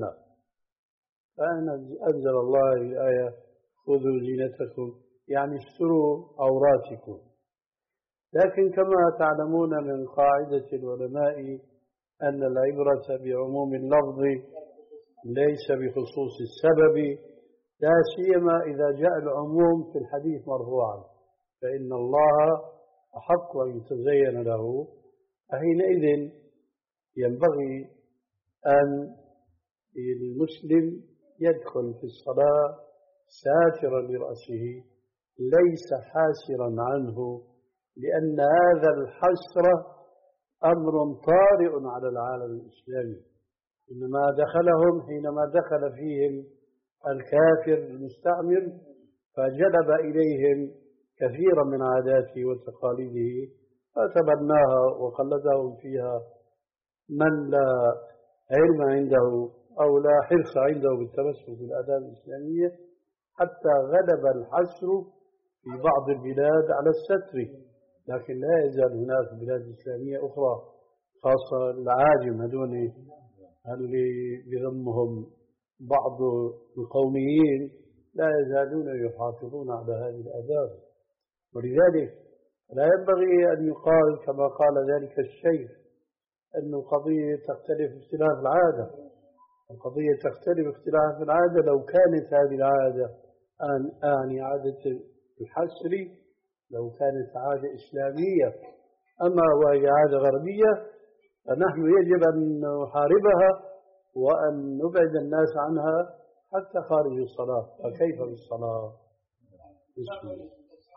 فأنزل الله الآية: خذوا زينتكم، يعني استروا عوراتكم. لكن كما تعلمون من قاعدة العلماء أن العبرة بعموم اللفظ ليس بخصوص السبب، لا سيما إذا جاء العموم في الحديث مرفوعا فإن الله أحق أن يتزين له. فحينئذ ينبغي أن المسلم يدخل في الصلاة ساترا لرأسه ليس حاسرا عنه، لأن هذا الحسر أمر طارئ على العالم الإسلامي، إنما دخلهم حينما دخل فيهم الكافر المستعمر فجلب إليهم كثيرا من عاداته وتقاليده فتبناها وقلدهم فيها من لا علم عنده أو لا حرص عنده بالتمسك بالآداب الإسلامية، حتى غلب الحسر في بعض البلاد على الستر. لكن لا يزال هناك بلاد إسلامية أخرى خاصة العاجم هذول اللي بذمهم بعض القوميين لا يزالون يحافظون على هذه الآداب. ولذلك لا ينبغي أن يقال كما قال ذلك الشيخ أن القضية تختلف اختلاف العادة. القضية تختلف اختلاف العادة لو كانت هذه العادة أن أعني عادة الحسر لو كانت عادة إسلامية، أما وهي عادة غربية فنحن يجب أن نحاربها وأن نبعد الناس عنها حتى خارج الصلاة. فكيف بالصلاة؟ بسم الله.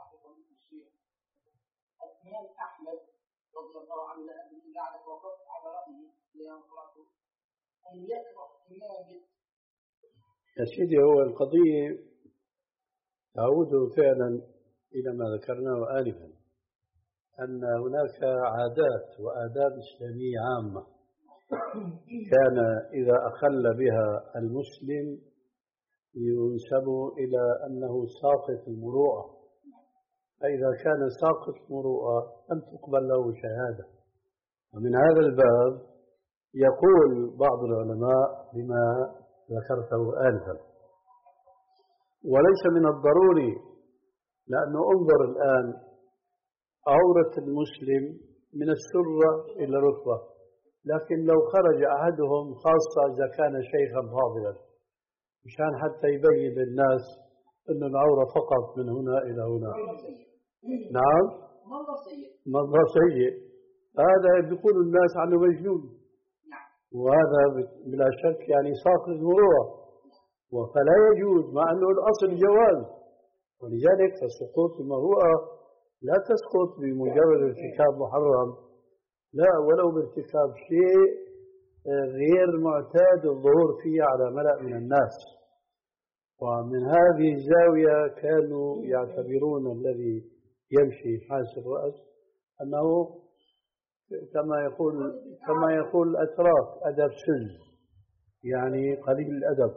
الإمام أحمد رضي الله عنه لعلك وقفت على رأيه لأن أن يكره إمامة يا سيدي، هو القضية تعود فعلا إلى ما ذكرناه آنفا، أن هناك عادات وآداب إسلامية عامة كان إذا أخل بها المسلم ينسب إلى أنه ساقط المروءة، فإذا كان ساقط المروءة لم تقبل له شهادة. ومن هذا الباب يقول بعض العلماء بما ذكرته آنفا، وليس من الضروري، لأنه انظر الآن عورة المسلم من السرة إلى الركبة، لكن لو خرج أحدهم خاصة إذا كان شيخا فاضلا مشان حتى يبين للناس أن العورة فقط من هنا إلى هنا، نعم منظر سيء، هذا يقول الناس عنه مجنون، وهذا بلا شك يعني ساقط المروءة، فلا يجوز، مع أنه الأصل جواز. ولذلك فسقوط المروءة لا تسقط بمجرد ارتكاب محرم، لا، ولو بارتكاب شيء غير معتاد الظهور فيه على ملأ من الناس. ومن هذه الزاوية كانوا يعتبرون الذي يمشي حاس الرأس أنه كما يقول كما يقول الأتراك أدب سن، يعني قليل الأدب.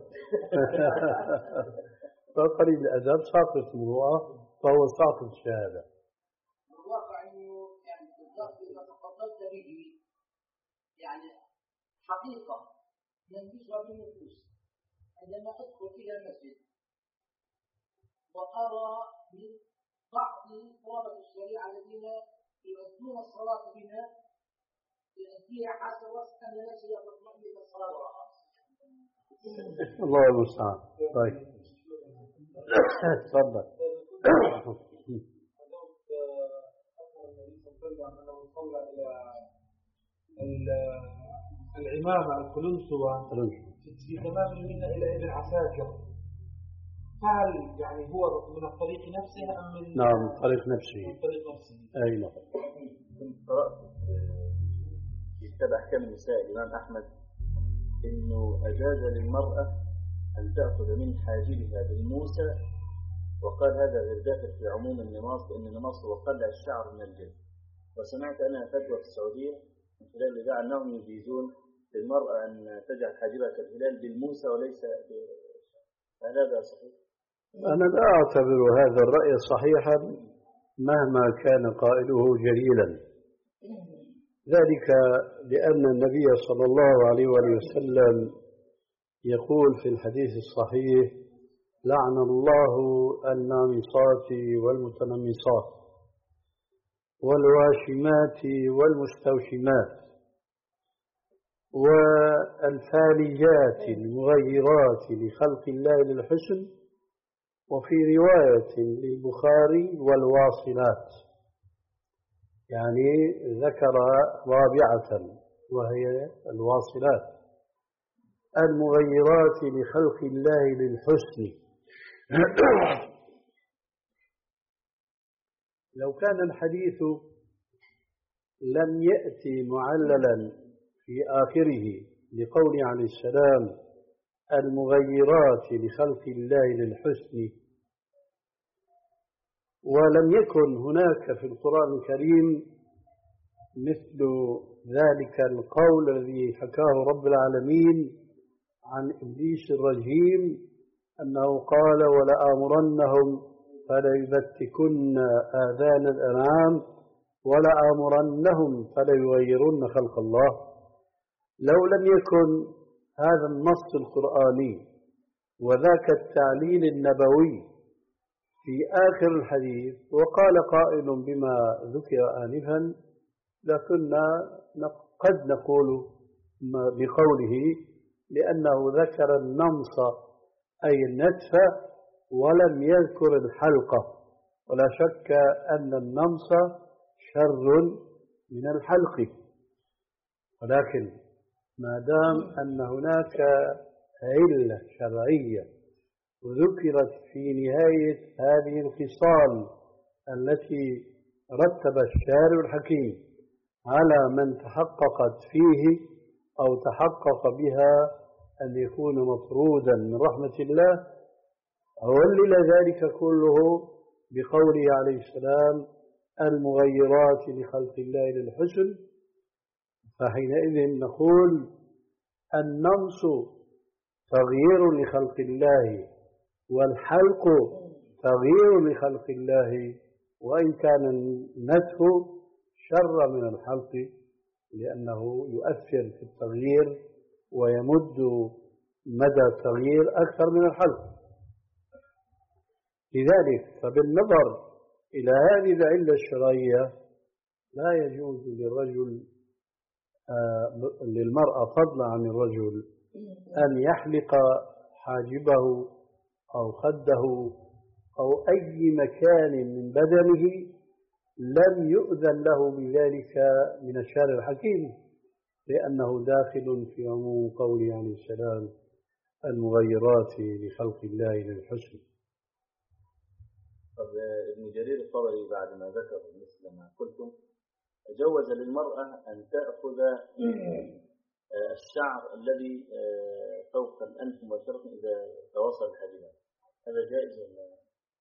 فقليل الأدب ساقط المروءة، فهو ساقط الشهادة. الواقع أنه يعني بالضبط ما تفضلت به يعني حقيقة ينبسها بالنفوس. عندما أدخل إلى المسجد وأرى من بعض طلبة الشريعة الذين يؤدون الصلاة بنا يؤديها حسب وصف أن الناس يطمئن إلى الصلاة وراءها. الله المستعان. طيب تفضل. أنه صلى إلى العمامة القلنسوة في تمام المنة إلى ابن عساكر، فهل يعني هو من الطريق نفسه أم من نعم طريق نفسه؟ من طريق نفسه. أي نعم. كنت قرأت في كتاب أحكام النساء الإمام أحمد إنه أجاز للمرأة أن تأخذ من حاجبها بالموسى، وقال هذا غير داخل في عموم النماص، لأن النماص هو قلع الشعر من الجلد. وسمعت أنا فتوى في السعودية من خلال الإذاعة أنهم يجيزون للمرأة أن تجعل حاجبها كالهلال بالموسى وليس هل هذا صحيح؟ أنا لا أعتبر هذا الرأي صحيحا مهما كان قائله جليلا، ذلك لأن النبي صلى الله عليه وآله وسلم يقول في الحديث الصحيح: لعن الله النامصات والمتنمصات والواشمات والمستوشمات والفالجات المغيرات لخلق الله للحسن، وفي رواية للبخاري والواصلات، يعني ذكر رابعة وهي الواصلات المغيرات لخلق الله للحسن. لو كان الحديث لم يأتي معللا في آخره لقول عليه السلام المغيرات لخلق الله للحسن، ولم يكن هناك في القرآن الكريم مثل ذلك القول الذي حكاه رب العالمين عن إبليس الرجيم أنه قال: ولآمرنهم فليبتكن آذان الأنعام ولآمرنهم فليغيرن خلق الله. لو لم يكن هذا النص القرآني وذاك التعليل النبوي في آخر الحديث وقال قائل بما ذكر آنفا، لكنا قد نقول بقوله لأنه ذكر النمص أي النتف ولم يذكر الحلقة، ولا شك أن النمص شر من الحلق، ولكن ما دام أن هناك علة شرعية وذكرت في نهاية هذه الخصال التي رتب الشارع الحكيم على من تحققت فيه أو تحقق بها أن يكون مطرودا من رحمة الله، علل ذلك كله بقوله عليه السلام المغيرات لخلق الله للحسن. فحينئذ نقول النمص تغيير لخلق الله، والحلق تغيير لخلق الله، وإن كان النتف شر من الحلق لأنه يؤثر في التغيير ويمد مدى التغيير أكثر من الحلق. لذلك فبالنظر إلى هذه العلة الشرعية لا يجوز للرجل آه للمرأة فضلا عن الرجل أن يحلق حاجبه أو خده أو أي مكان من بدنه لم يؤذن له بذلك من الشارع الحكيم، لأنه داخل في عموم قوله عليه السلام المغيرات لخلق الله للحسن. طب ابن جرير الطبري بعد ما ذكر مثل ما قلتم جوز للمرأة أن تأخذ الشعر الذي فوق الأنف مباشرة إذا تواصل الحاجبان، هذا جائز ولا؟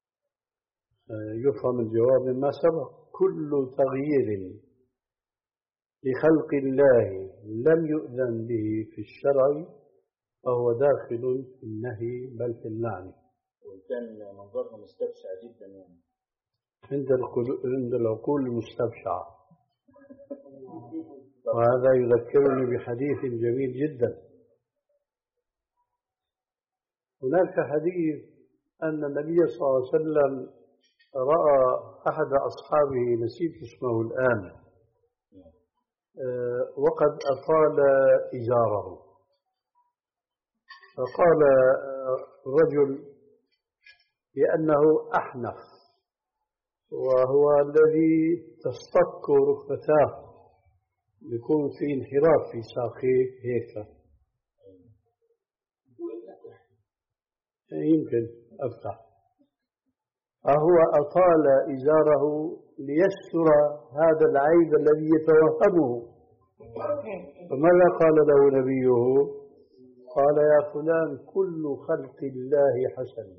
يفهم الجواب مما سبق، كل تغيير لخلق الله لم يؤذن به في الشرع فهو داخل في النهي بل في اللعن، وإن كان منظرها مستبشع جدا يعني عند عند العقول المستبشعة. وهذا يذكرني بحديث جميل جدا. هناك حديث أن النبي صلى الله عليه وسلم رأى أحد أصحابه نسيت اسمه الآن وقد أطال إزاره، فقال الرجل بأنه أحنف وهو الذي تصطك ركبتاه يكون في انحراف في ساقيه هيك، يمكن أفتح، فهو أطال إزاره ليستر هذا العيب الذي يتوهمه. فماذا قال له نبيه؟ قال يا فلان كل خلق الله حسن.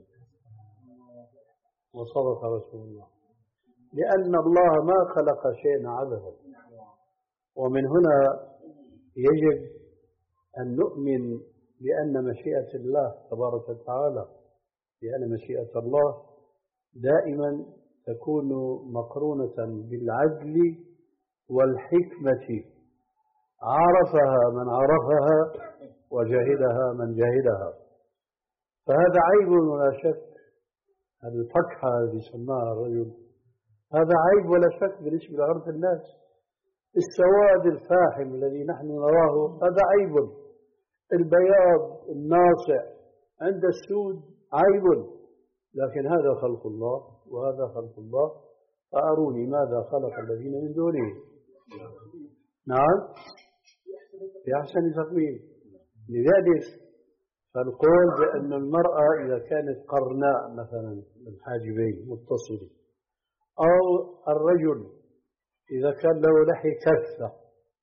وصدق رسول الله، لأن الله ما خلق شيئا عبثا. ومن هنا يجب أن نؤمن بأن مشيئة الله تبارك وتعالى، لأن مشيئة الله دائما تكون مقرونة بالعدل والحكمة، عرفها من عرفها وجهلها من جهلها. فهذا عيب ولا شك، هذه الفكحة التي سماها الرجل هذا عيب ولا شك بالنسبة لعرف الناس. السواد الفاحم الذي نحن نراه هذا عيب، البياض الناصع عند السود عيب، لكن هذا خلق الله وهذا خلق الله، فأروني ماذا خلق الذين من دونه. نعم بأحسن تقويم. لذلك فالقول بأن المرأة إذا كانت قرناء مثلا الحاجبين متصل، أو الرجل إذا كان له لحية كثة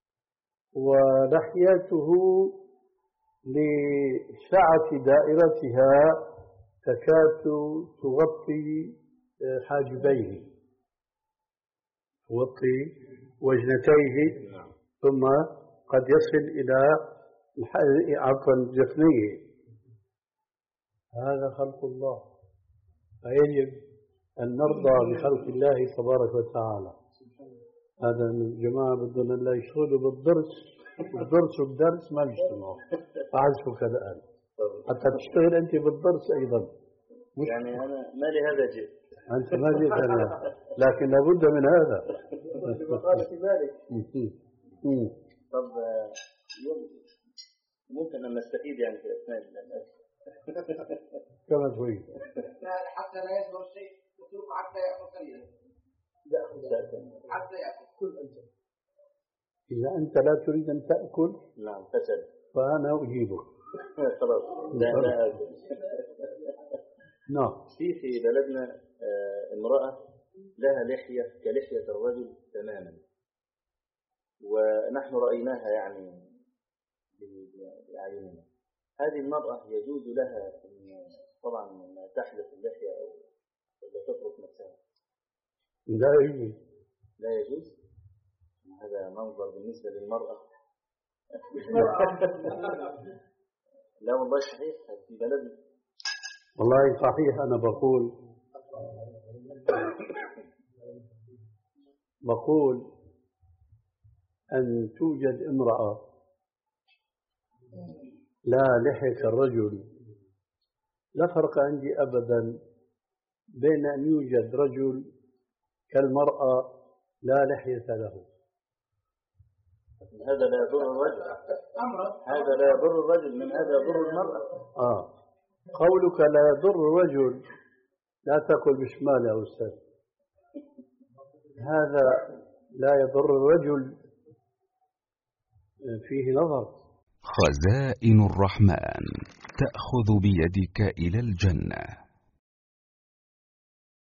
ولحيته لسعة دائرتها تكاد تغطي حاجبيه، تغطي وجنتيه، ثم قد يصل إلى عفوا جفنيه، هذا خلق الله. فيجب أن نرضى بخلق الله تبارك وتعالى. هذا الجماعة بدنا لا يشتغلوا بالدرس، الدرس والدرس ما يجتمعوا، أعزفك الآن حتى تشتغل أنت بالدرس أيضا. يعني أنا ما لي هذا جئت، أنت ما جئت أنا، لكن لابد من هذا. طب ممكن أن نستفيد يعني في أثناء الأكل كما تريد، حتى لا يظهر شيء يترك حتى يأكل قليلا، حتى يأكل كل أنت. إذا أنت لا تريد أن تأكل نعم فسد، فأنا أجيبك. خلاص لا لا أكل. نعم. في في بلدنا امرأة لها لحية كلحية الرجل تماما، ونحن رأيناها يعني بأعيننا. هذه المرأة يجوز لها طبعا تحلق اللحية أو ولا تترك نفسها؟ لا يجوز. لا يجوز. هذا منظر بالنسبة للمرأة. لا والله صحيح في بلدي. والله صحيح. أنا بقول بقول أن توجد امرأة لا لحية الرجل، لا فرق عندي أبدا بين أن يوجد رجل كالمرأة لا لحية له. هذا لا يضر الرجل، هذا لا يضر الرجل، من هذا يضر المرأة. آه قولك لا يضر الرجل، لا تأكل بشمال يا أستاذ، هذا لا يضر الرجل فيه نظر. خزائن الرحمن تأخذ بيدك إلى الجنة.